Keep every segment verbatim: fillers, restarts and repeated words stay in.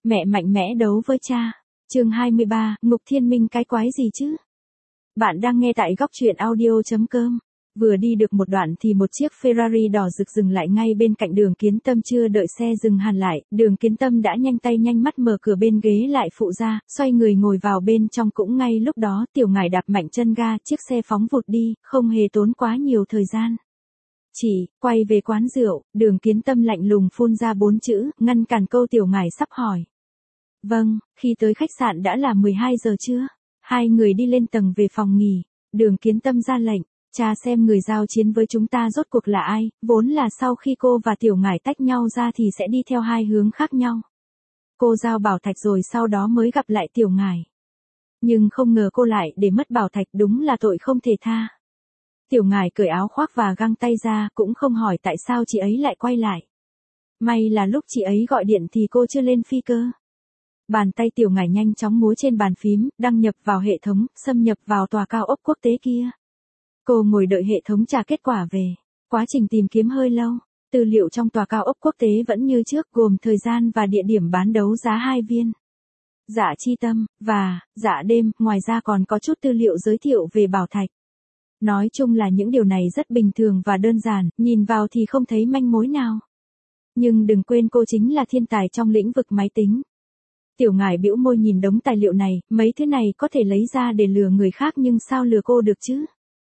Mẹ mạnh mẽ đấu với cha. Chương hai mươi ba, Ngục Thiên Minh cái quái gì chứ? Bạn đang nghe tại góc truyện audio chấm com. Vừa đi được một đoạn thì một chiếc Ferrari đỏ rực dừng lại ngay bên cạnh Đường Kiến Tâm, chưa đợi xe dừng hẳn lại, Đường Kiến Tâm đã nhanh tay nhanh mắt mở cửa bên ghế lại phụ ra, xoay người ngồi vào bên trong. Cũng ngay lúc đó Tiểu Ngải đạp mạnh chân ga, chiếc xe phóng vụt đi, không hề tốn quá nhiều thời gian. Chỉ, quay về quán rượu, Đường Kiến Tâm lạnh lùng phun ra bốn chữ, ngăn cản câu Tiểu Ngải sắp hỏi. Vâng, khi tới khách sạn đã là mười hai giờ trưa. Hai người đi lên tầng về phòng nghỉ, Đường Kiến Tâm ra lệnh, cha xem người giao chiến với chúng ta rốt cuộc là ai. Vốn là sau khi cô và Tiểu Ngải tách nhau ra thì sẽ đi theo hai hướng khác nhau. Cô giao Bảo Thạch rồi sau đó mới gặp lại Tiểu Ngải. Nhưng không ngờ cô lại để mất Bảo Thạch, đúng là tội không thể tha. Tiểu Ngải cởi áo khoác và găng tay ra, cũng không hỏi tại sao chị ấy lại quay lại. May là lúc chị ấy gọi điện thì cô chưa lên phi cơ. Bàn tay Tiểu Ngải nhanh chóng múa trên bàn phím, đăng nhập vào hệ thống, xâm nhập vào tòa cao ốc quốc tế kia. Cô ngồi đợi hệ thống trả kết quả về. Quá trình tìm kiếm hơi lâu. Tư liệu trong tòa cao ốc quốc tế vẫn như trước, gồm thời gian và địa điểm bán đấu giá hai viên. Dạ chi tâm, và, dạ đêm, ngoài ra còn có chút tư liệu giới thiệu về Bảo Thạch. Nói chung là những điều này rất bình thường và đơn giản, nhìn vào thì không thấy manh mối nào. Nhưng đừng quên cô chính là thiên tài trong lĩnh vực máy tính. Tiểu Ngải bĩu môi nhìn đống tài liệu này, mấy thứ này có thể lấy ra để lừa người khác nhưng sao lừa cô được chứ?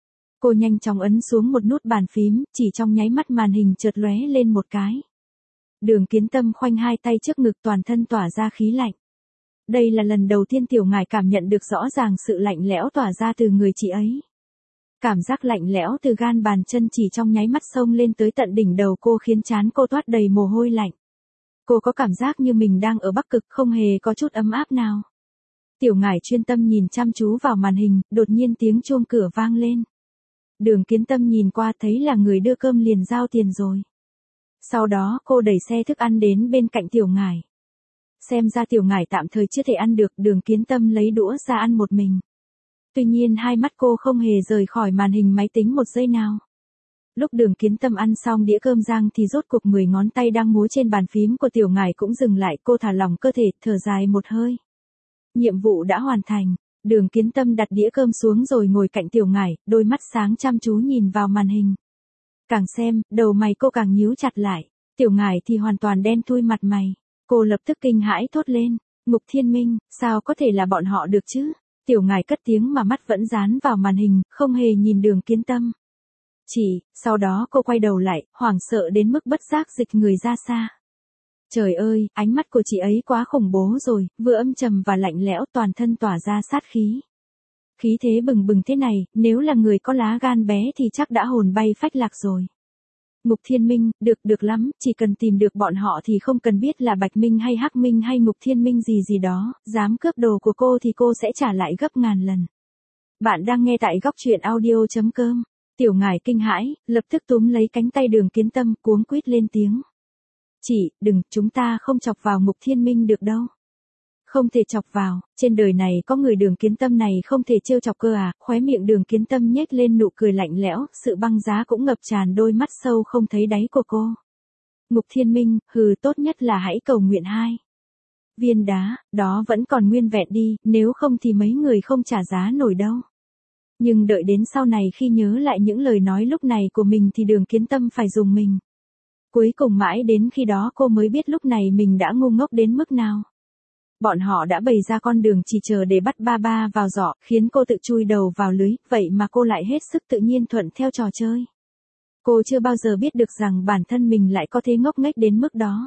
Cô nhanh chóng ấn xuống một nút bàn phím, chỉ trong nháy mắt màn hình chợt lóe lên một cái. Đường Kiến Tâm khoanh hai tay trước ngực, toàn thân tỏa ra khí lạnh. Đây là lần đầu tiên Tiểu Ngải cảm nhận được rõ ràng sự lạnh lẽo tỏa ra từ người chị ấy. Cảm giác lạnh lẽo từ gan bàn chân chỉ trong nháy mắt xông lên tới tận đỉnh đầu cô, khiến trán cô toát đầy mồ hôi lạnh. Cô có cảm giác như mình đang ở Bắc Cực, không hề có chút ấm áp nào. Tiểu Ngải chuyên tâm nhìn chăm chú vào màn hình, đột nhiên tiếng chuông cửa vang lên. Đường Kiến Tâm nhìn qua thấy là người đưa cơm liền giao tiền rồi. Sau đó cô đẩy xe thức ăn đến bên cạnh Tiểu Ngải. Xem ra Tiểu Ngải tạm thời chưa thể ăn được, Đường Kiến Tâm lấy đũa ra ăn một mình. Tuy nhiên hai mắt cô không hề rời khỏi màn hình máy tính một giây nào. Lúc Đường Kiến Tâm ăn xong đĩa cơm rang thì rốt cuộc mười ngón tay đang múa trên bàn phím của Tiểu Ngải cũng dừng lại, cô thả lỏng cơ thể, thở dài một hơi. Nhiệm vụ đã hoàn thành. Đường Kiến Tâm đặt đĩa cơm xuống rồi ngồi cạnh Tiểu Ngải, đôi mắt sáng chăm chú nhìn vào màn hình. Càng xem, đầu mày cô càng nhíu chặt lại. Tiểu Ngải thì hoàn toàn đen thui mặt mày. Cô lập tức kinh hãi thốt lên, Ngục Thiên Minh, sao có thể là bọn họ được chứ? Tiểu Ngải cất tiếng mà mắt vẫn dán vào màn hình, không hề nhìn Đường Kiến Tâm. Chỉ, sau đó cô quay đầu lại, hoảng sợ đến mức bất giác dịch người ra xa. Trời ơi, ánh mắt của chị ấy quá khủng bố rồi, vừa âm trầm và lạnh lẽo, toàn thân tỏa ra sát khí. Khí thế bừng bừng thế này, nếu là người có lá gan bé thì chắc đã hồn bay phách lạc rồi. Ngục Thiên Minh, được được lắm, chỉ cần tìm được bọn họ thì không cần biết là Bạch Minh hay Hắc Minh hay Ngục Thiên Minh gì gì đó, dám cướp đồ của cô thì cô sẽ trả lại gấp ngàn lần. Bạn đang nghe tại góc truyện audio chấm com. Tiểu Ngải kinh hãi, lập tức túm lấy cánh tay Đường Kiến Tâm, cuống quýt lên tiếng. Chị, đừng, chúng ta không chọc vào Ngục Thiên Minh được đâu. Không thể chọc vào, trên đời này có người Đường Kiến Tâm này không thể trêu chọc cơ à? Khóe miệng Đường Kiến Tâm nhếch lên nụ cười lạnh lẽo, sự băng giá cũng ngập tràn đôi mắt sâu không thấy đáy của cô. Ngục Thiên Minh, hừ, tốt nhất là hãy cầu nguyện hai viên đá, đó vẫn còn nguyên vẹn đi, nếu không thì mấy người không trả giá nổi đâu. Nhưng đợi đến sau này khi nhớ lại những lời nói lúc này của mình thì Đường Kiến Tâm phải dùng mình. Cuối cùng mãi đến khi đó cô mới biết lúc này mình đã ngu ngốc đến mức nào. Bọn họ đã bày ra con đường chỉ chờ để bắt ba ba vào giỏ, khiến cô tự chui đầu vào lưới, vậy mà cô lại hết sức tự nhiên thuận theo trò chơi. Cô chưa bao giờ biết được rằng bản thân mình lại có thể ngốc nghếch đến mức đó.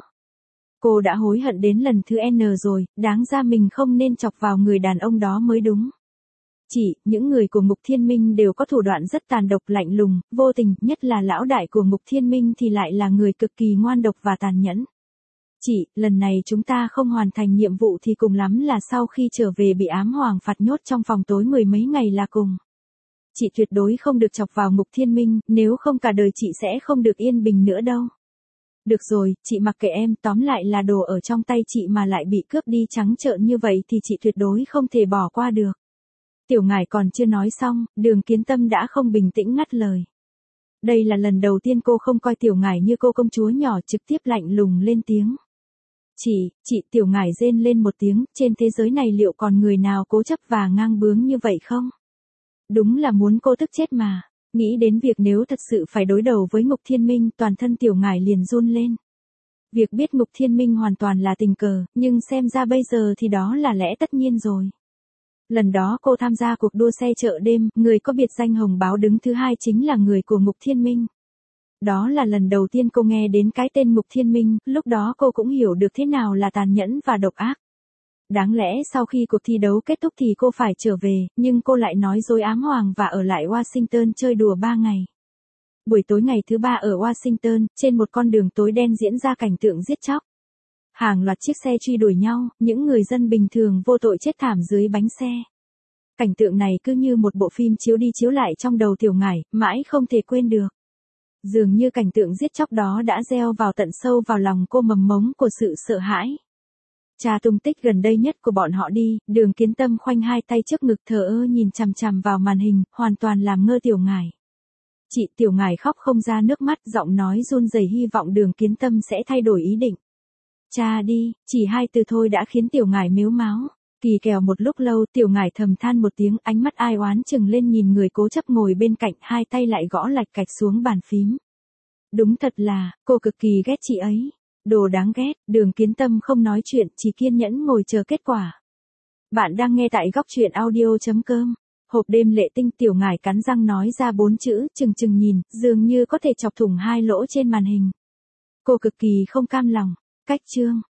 Cô đã hối hận đến lần thứ N rồi, đáng ra mình không nên chọc vào người đàn ông đó mới đúng. Chỉ, những người của Ngục Thiên Minh đều có thủ đoạn rất tàn độc, lạnh lùng, vô tình, nhất là lão đại của Ngục Thiên Minh thì lại là người cực kỳ ngoan độc và tàn nhẫn. Chỉ, lần này chúng ta không hoàn thành nhiệm vụ thì cùng lắm là sau khi trở về bị ám hoàng phạt nhốt trong phòng tối mười mấy ngày là cùng. Chị tuyệt đối không được chọc vào Ngục Thiên Minh, nếu không cả đời chị sẽ không được yên bình nữa đâu. Được rồi, chị mặc kệ em, tóm lại là đồ ở trong tay chị mà lại bị cướp đi trắng trợn như vậy thì chị tuyệt đối không thể bỏ qua được. Tiểu Ngải còn chưa nói xong, Đường Kiến Tâm đã không bình tĩnh ngắt lời. Đây là lần đầu tiên cô không coi Tiểu Ngải như cô công chúa nhỏ, trực tiếp lạnh lùng lên tiếng. Chị, chị Tiểu Ngải rên lên một tiếng, trên thế giới này liệu còn người nào cố chấp và ngang bướng như vậy không? Đúng là muốn cô tức chết mà. Nghĩ đến việc nếu thật sự phải đối đầu với Ngục Thiên Minh, toàn thân Tiểu Ngải liền run lên. Việc biết Ngục Thiên Minh hoàn toàn là tình cờ, nhưng xem ra bây giờ thì đó là lẽ tất nhiên rồi. Lần đó cô tham gia cuộc đua xe chợ đêm, người có biệt danh Hồng Báo đứng thứ hai chính là người của Ngục Thiên Minh. Đó là lần đầu tiên cô nghe đến cái tên Ngục Thiên Minh, lúc đó cô cũng hiểu được thế nào là tàn nhẫn và độc ác. Đáng lẽ sau khi cuộc thi đấu kết thúc thì cô phải trở về, nhưng cô lại nói dối ám hoàng và ở lại Washington chơi đùa ba ngày. Buổi tối ngày thứ ba ở Washington, trên một con đường tối đen diễn ra cảnh tượng giết chóc. Hàng loạt chiếc xe truy đuổi nhau, những người dân bình thường vô tội chết thảm dưới bánh xe. Cảnh tượng này cứ như một bộ phim chiếu đi chiếu lại trong đầu Tiểu Ngải, mãi không thể quên được. Dường như cảnh tượng giết chóc đó đã gieo vào tận sâu vào lòng cô mầm mống của sự sợ hãi. Tra tung tích gần đây nhất của bọn họ đi, Đường Kiến Tâm khoanh hai tay trước ngực thờ ơ nhìn chằm chằm vào màn hình, hoàn toàn làm ngơ Tiểu Ngải. Chị Tiểu Ngải khóc không ra nước mắt, giọng nói run rẩy hy vọng Đường Kiến Tâm sẽ thay đổi ý định. Cha đi, chỉ hai từ thôi đã khiến Tiểu Ngải mếu máo. Kỳ kèo một lúc lâu, Tiểu Ngải thầm than một tiếng, ánh mắt ai oán chừng lên nhìn người cố chấp ngồi bên cạnh, hai tay lại gõ lạch cạch xuống bàn phím. Đúng thật là, cô cực kỳ ghét chị ấy. Đồ đáng ghét. Đường Kiến Tâm không nói chuyện, chỉ kiên nhẫn ngồi chờ kết quả. Bạn đang nghe tại góc truyện audio chấm com. Hộp đêm lệ tinh. Tiểu Ngải cắn răng nói ra bốn chữ, chừng chừng nhìn, dường như có thể chọc thủng hai lỗ trên màn hình. Cô cực kỳ không cam lòng. Cách chương.